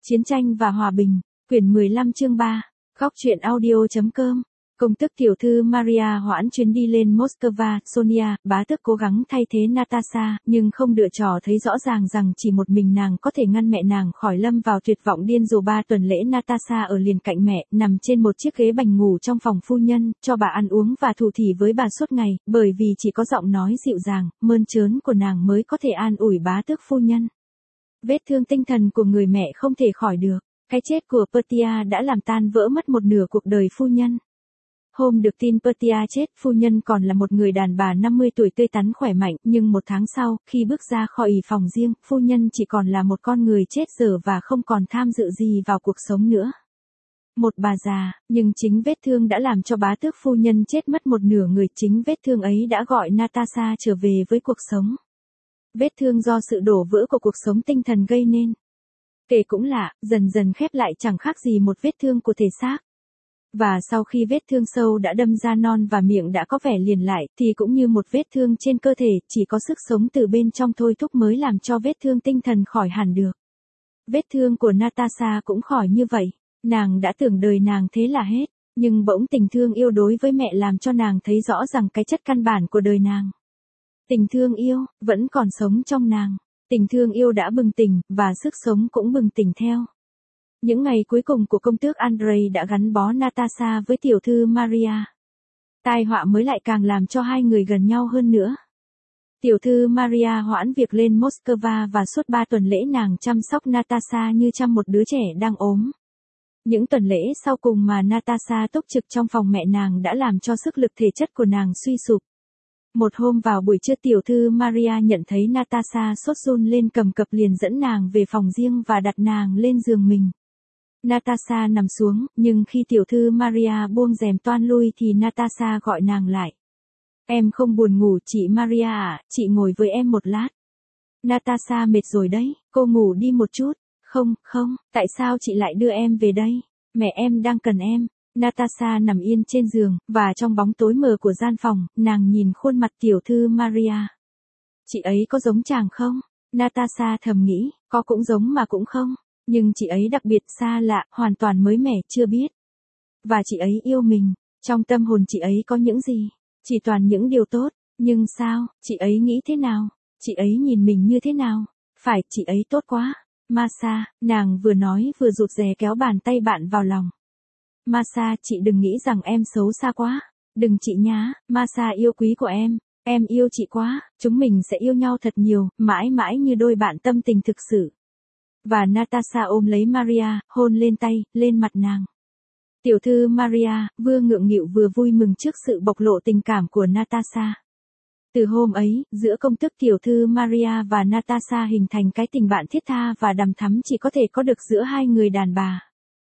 Chiến tranh và hòa bình, quyển 15 chương 3, góc truyện audio.com. Công tước tiểu thư Maria hoãn chuyến đi lên Moscow. Sonia, bá tước cố gắng thay thế Natasha, nhưng không đựa trò thấy rõ ràng rằng chỉ một mình nàng có thể ngăn mẹ nàng khỏi lâm vào tuyệt vọng điên rồ. 3 tuần lễ Natasha ở liền cạnh mẹ, nằm trên một chiếc ghế bành ngủ trong phòng phu nhân, cho bà ăn uống và thủ thỉ với bà suốt ngày, bởi vì chỉ có giọng nói dịu dàng, mơn trớn của nàng mới có thể an ủi bá tước phu nhân. Vết thương tinh thần của người mẹ không thể khỏi được. Cái chết của Pertia đã làm tan vỡ mất một nửa cuộc đời phu nhân. Hôm được tin Pertia chết, phu nhân còn là một người đàn bà 50 tuổi tươi tắn khỏe mạnh, nhưng một tháng sau, khi bước ra khỏi phòng riêng, phu nhân chỉ còn là một con người chết dở và không còn tham dự gì vào cuộc sống nữa. Một bà già, nhưng chính vết thương đã làm cho bá tước phu nhân chết mất một nửa người. Chính vết thương ấy đã gọi Natasha trở về với cuộc sống. Vết thương do sự đổ vỡ của cuộc sống tinh thần gây nên. Kể cũng lạ, dần dần khép lại chẳng khác gì một vết thương của thể xác. Và sau khi vết thương sâu đã đâm ra non và miệng đã có vẻ liền lại, thì cũng như một vết thương trên cơ thể, chỉ có sức sống từ bên trong thôi thúc mới làm cho vết thương tinh thần khỏi hẳn được. Vết thương của Natasha cũng khỏi như vậy. Nàng đã tưởng đời nàng thế là hết, nhưng bỗng tình thương yêu đối với mẹ làm cho nàng thấy rõ rằng cái chất căn bản của đời nàng. Tình thương yêu, vẫn còn sống trong nàng. Tình thương yêu đã bừng tỉnh, và sức sống cũng bừng tỉnh theo. Những ngày cuối cùng của công tước Andrei đã gắn bó Natasha với tiểu thư Maria. Tai họa mới lại càng làm cho hai người gần nhau hơn nữa. Tiểu thư Maria hoãn việc lên Moscow và suốt 3 tuần lễ nàng chăm sóc Natasha như chăm một đứa trẻ đang ốm. Những tuần lễ sau cùng mà Natasha túc trực trong phòng mẹ nàng đã làm cho sức lực thể chất của nàng suy sụp. Một hôm vào buổi trưa, tiểu thư Maria nhận thấy Natasha sốt run lên cầm cập, liền dẫn nàng về phòng riêng và đặt nàng lên giường mình. Natasha nằm xuống, nhưng khi tiểu thư Maria buông rèm toan lui thì Natasha gọi nàng lại. Em không buồn ngủ chị Maria à, chị ngồi với em một lát. Natasha mệt rồi đấy, cô ngủ đi một chút. Không, tại sao chị lại đưa em về đây? Mẹ em đang cần em. Natasha nằm yên trên giường, và trong bóng tối mờ của gian phòng, nàng nhìn khuôn mặt tiểu thư Maria. Chị ấy có giống chàng không? Natasha thầm nghĩ, có cũng giống mà cũng không. Nhưng chị ấy đặc biệt, xa lạ, hoàn toàn mới mẻ, chưa biết. Và chị ấy yêu mình. Trong tâm hồn chị ấy có những gì? Chỉ toàn những điều tốt. Nhưng sao, chị ấy nghĩ thế nào? Chị ấy nhìn mình như thế nào? Phải, chị ấy tốt quá. Masha, nàng vừa nói vừa rụt rè kéo bàn tay bạn vào lòng. Masha, chị đừng nghĩ rằng em xấu xa quá. Đừng chị nhá, Masha yêu quý của em yêu chị quá, chúng mình sẽ yêu nhau thật nhiều, mãi mãi như đôi bạn tâm tình thực sự. Và Natasha ôm lấy Maria, hôn lên tay, lên mặt nàng. Tiểu thư Maria, vừa ngượng nghịu vừa vui mừng trước sự bộc lộ tình cảm của Natasha. Từ hôm ấy, giữa công tước tiểu thư Maria và Natasha hình thành cái tình bạn thiết tha và đằm thắm chỉ có thể có được giữa hai người đàn bà.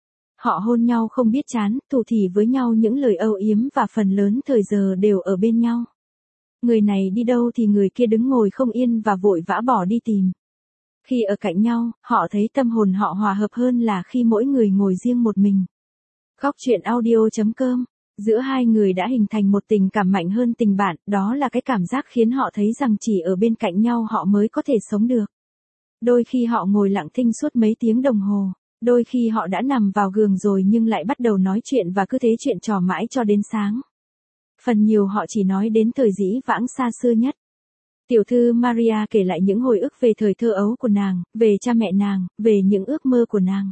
Họ hôn nhau không biết chán, thủ thỉ với nhau những lời âu yếm và phần lớn thời giờ đều ở bên nhau. Người này đi đâu thì người kia đứng ngồi không yên và vội vã bỏ đi tìm. Khi ở cạnh nhau, họ thấy tâm hồn họ hòa hợp hơn là khi mỗi người ngồi riêng một mình. Góc truyện audio.com. Giữa hai người đã hình thành một tình cảm mạnh hơn tình bạn, đó là cái cảm giác khiến họ thấy rằng chỉ ở bên cạnh nhau họ mới có thể sống được. Đôi khi họ ngồi lặng thinh suốt mấy tiếng đồng hồ. Đôi khi họ đã nằm vào giường rồi nhưng lại bắt đầu nói chuyện và cứ thế chuyện trò mãi cho đến sáng. Phần nhiều họ chỉ nói đến thời dĩ vãng xa xưa nhất. Tiểu thư Maria kể lại những hồi ức về thời thơ ấu của nàng, về cha mẹ nàng, về những ước mơ của nàng.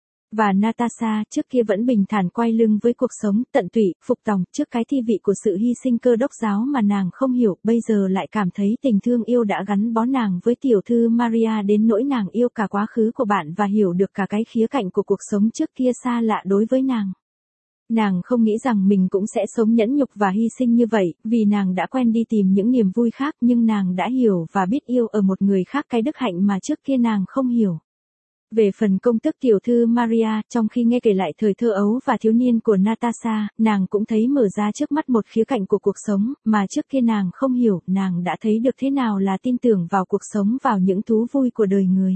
Và Natasha trước kia vẫn bình thản quay lưng với cuộc sống, tận tụy, phục tòng trước cái thi vị của sự hy sinh cơ đốc giáo mà nàng không hiểu, bây giờ lại cảm thấy tình thương yêu đã gắn bó nàng với tiểu thư Maria đến nỗi nàng yêu cả quá khứ của bạn và hiểu được cả cái khía cạnh của cuộc sống trước kia xa lạ đối với nàng. Nàng không nghĩ rằng mình cũng sẽ sống nhẫn nhục và hy sinh như vậy, vì nàng đã quen đi tìm những niềm vui khác, nhưng nàng đã hiểu và biết yêu ở một người khác cái đức hạnh mà trước kia nàng không hiểu. Về phần công tước tiểu thư Maria, trong khi nghe kể lại thời thơ ấu và thiếu niên của Natasha, nàng cũng thấy mở ra trước mắt một khía cạnh của cuộc sống, mà trước kia nàng không hiểu, nàng đã thấy được thế nào là tin tưởng vào cuộc sống, vào những thú vui của đời người.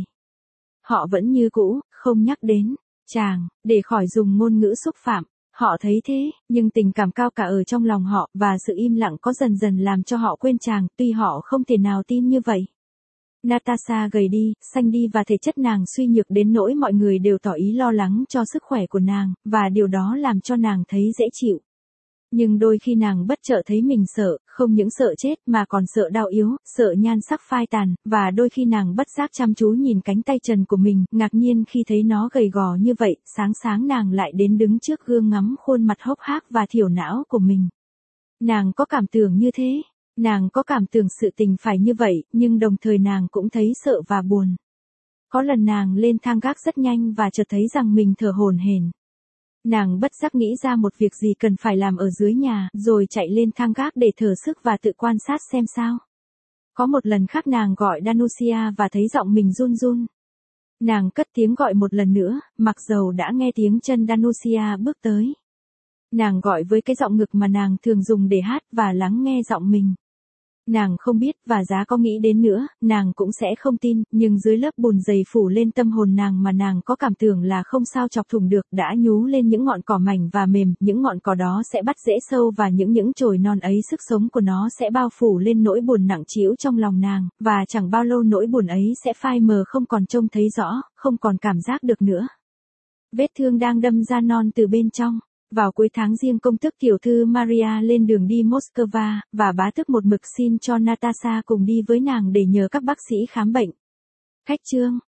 Họ vẫn như cũ, không nhắc đến chàng, để khỏi dùng ngôn ngữ xúc phạm. Họ thấy thế, nhưng tình cảm cao cả ở trong lòng họ, và sự im lặng có dần dần làm cho họ quên chàng, tuy họ không thể nào tin như vậy. Natasha gầy đi, xanh đi và thể chất nàng suy nhược đến nỗi mọi người đều tỏ ý lo lắng cho sức khỏe của nàng, và điều đó làm cho nàng thấy dễ chịu. Nhưng đôi khi nàng bất chợt thấy mình sợ, không những sợ chết mà còn sợ đau yếu, sợ nhan sắc phai tàn, và đôi khi nàng bất giác chăm chú nhìn cánh tay trần của mình, ngạc nhiên khi thấy nó gầy gò như vậy, sáng nàng lại đến đứng trước gương ngắm khuôn mặt hốc hác và thiểu não của mình. Nàng có cảm tưởng như thế, nàng có cảm tưởng sự tình phải như vậy, nhưng đồng thời nàng cũng thấy sợ và buồn. Có lần nàng lên thang gác rất nhanh và chợt thấy rằng mình thở hổn hển. Nàng bất giác nghĩ ra một việc gì cần phải làm ở dưới nhà, rồi chạy lên thang gác để thở sức và tự quan sát xem sao. Có một lần khác nàng gọi Danusia và thấy giọng mình run run. Nàng cất tiếng gọi một lần nữa, mặc dầu đã nghe tiếng chân Danusia bước tới. Nàng gọi với cái giọng ngực mà nàng thường dùng để hát và lắng nghe giọng mình. Nàng không biết và giá có nghĩ đến nữa, nàng cũng sẽ không tin, nhưng dưới lớp bùn dày phủ lên tâm hồn nàng mà nàng có cảm tưởng là không sao chọc thủng được, đã nhú lên những ngọn cỏ mảnh và mềm, những ngọn cỏ đó sẽ bắt rễ sâu và những chồi non ấy sức sống của nó sẽ bao phủ lên nỗi buồn nặng trĩu trong lòng nàng, và chẳng bao lâu nỗi buồn ấy sẽ phai mờ không còn trông thấy rõ, không còn cảm giác được nữa. Vết thương đang đâm ra non từ bên trong. Vào cuối tháng Giêng công tước tiểu thư Maria lên đường đi Moscow, và bá tước một mực xin cho Natasha cùng đi với nàng để nhờ các bác sĩ khám bệnh. Khách chương